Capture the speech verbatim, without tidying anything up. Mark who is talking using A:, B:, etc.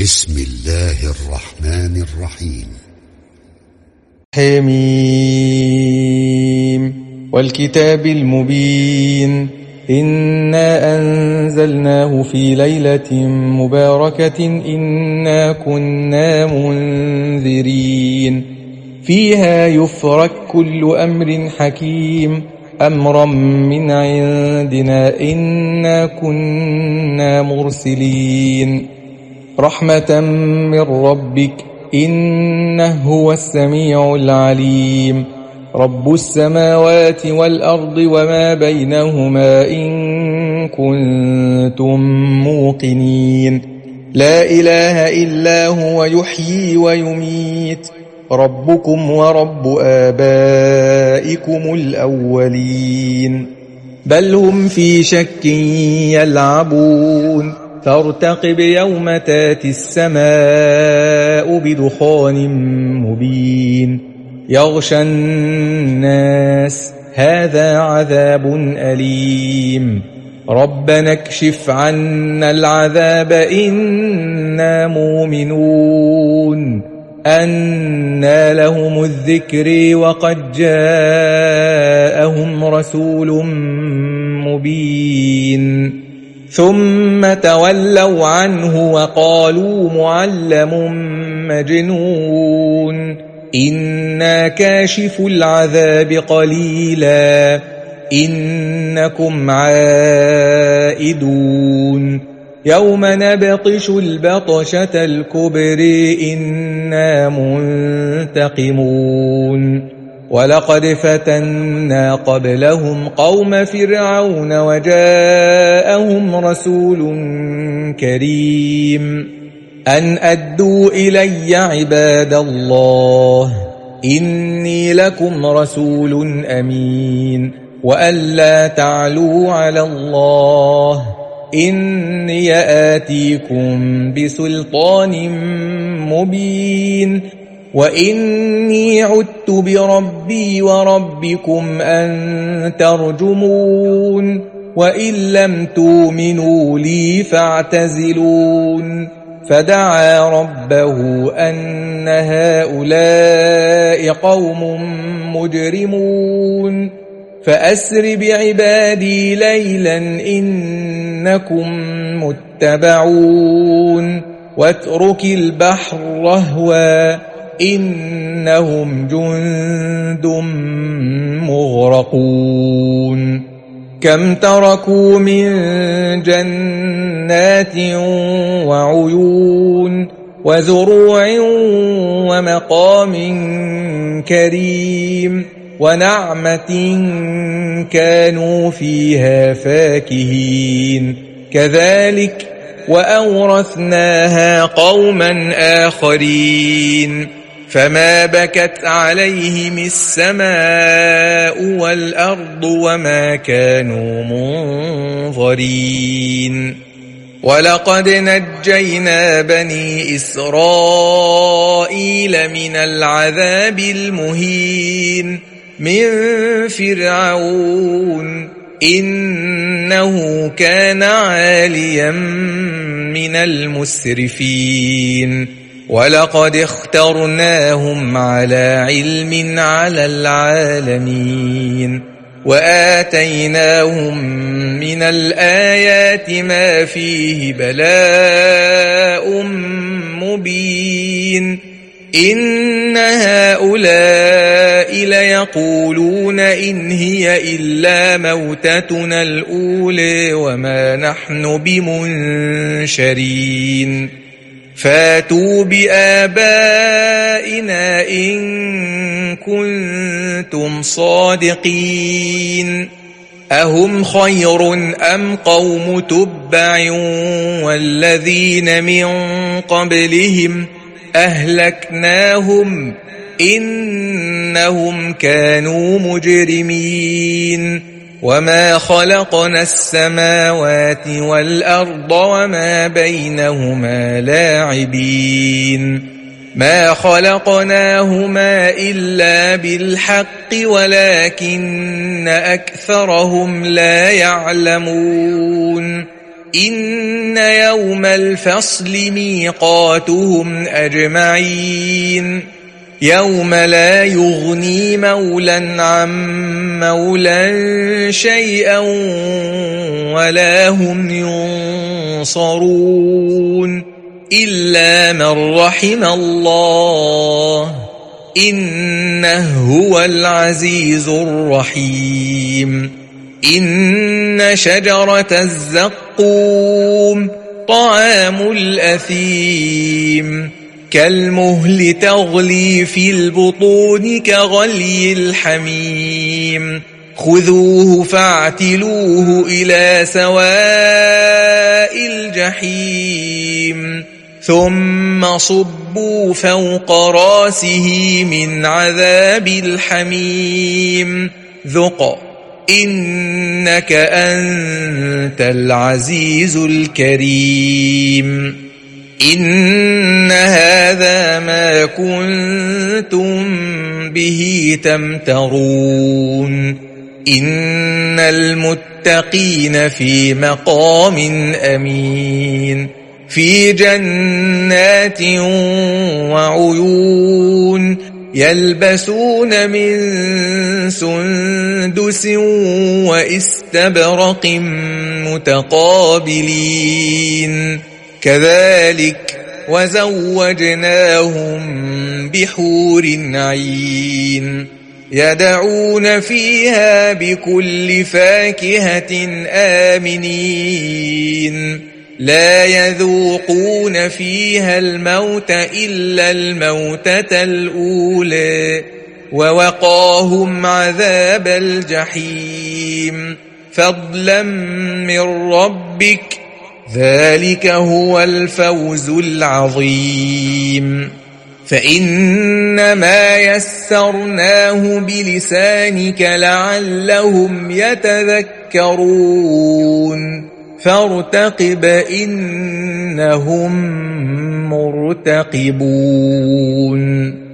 A: بسم الله الرحمن الرحيم.
B: حميم والكتاب المبين إنا أنزلناه في ليلة مباركة إنا كنا منذرين فيها يفرق كل أمر حكيم أمرا من عندنا إنا كنا مرسلين رحمة من ربك إنه هو السميع العليم رب السماوات والأرض وما بينهما إن كنتم موقنين لا إله إلا هو يحيي ويميت ربكم ورب آبائكم الأولين بل هم في شك يلعبون فارتقب يوم تاتي السماء بدخان مبين يغشى الناس هذا عذاب أليم ربنا اكشف عنا العذاب إنا مؤمنون أنى لهم الذكر وقد جاءهم رسول مبين ثم تولوا عنه وقالوا معلم مجنون إنا كاشف العذاب قليلا إنكم عائدون يوم نبطش البطشة الكبر إنا منتقمون ولقد فتنا قبلهم قوم فرعون وجاءهم رسول كريم أن أدوا إلي عباد الله إني لكم رسول أمين وأن لا تعلوا على الله إني آتيكم بسلطان مبين وإني عدت بربي وربكم أن ترجمون وإن لم تؤمنوا لي فاعتزلون فدعا ربه أن هؤلاء قوم مجرمون فأسر بعبادي ليلا إنكم متبعون واترك البحر رهوا إنهم جند مغرقون كم تركوا من جنات وعيون وزروع ومقام كريم ونعمة كانوا فيها فاكهين كذلك وأورثناها قوما آخرين فما بكت عليهم السماء والأرض وما كانوا منظرين ولقد نجينا بني إسرائيل من العذاب المهين من فرعون إنه كان عاليا من المسرفين ولقد اخترناهم على علم على العالمين وآتيناهم من الآيات ما فيه بلاء مبين إن هؤلاء ليقولون إن هي إلا موتتنا الأولى وما نحن بمنشرين فاتوا بآبائنا إن كنتم صادقين أهم خير أم قوم تبع والذين من قبلهم أهلكناهم إنهم كانوا مجرمين وما خلقنا السماوات والأرض وما بينهما لاعبين ما خلقناهما إلا بالحق ولكن أكثرهم لا يعلمون إن يوم الفصل ميقاتهم أجمعين يوم لا يغني مولى عن مولى شيئا ولا هم ينصرون إلا من رحم الله إنه هو العزيز الرحيم إن شجرة الزقوم طعام الأثيم كالمهل تغلي في البطون كغلي الحميم خذوه فاعتلوه إلى سواء الجحيم ثم صبوا فوق راسه من عذاب الحميم ذق إنك أنت العزيز الكريم إن هذا ما كنتم به تمترون إن المتقين في مقام أمين في جنات وعيون يلبسون من سندس واستبرق متقابلين كذلك وزوجناهم بحور عين يدعون فيها بكل فاكهة آمنين لا يذوقون فيها الموت إلا الموتة الأولى ووقاهم عذاب الجحيم فضلا من ربك ذلك هو الفوز العظيم فإنما يسرناه بلسانك لعلهم يتذكرون فارتقب إنهم مرتقبون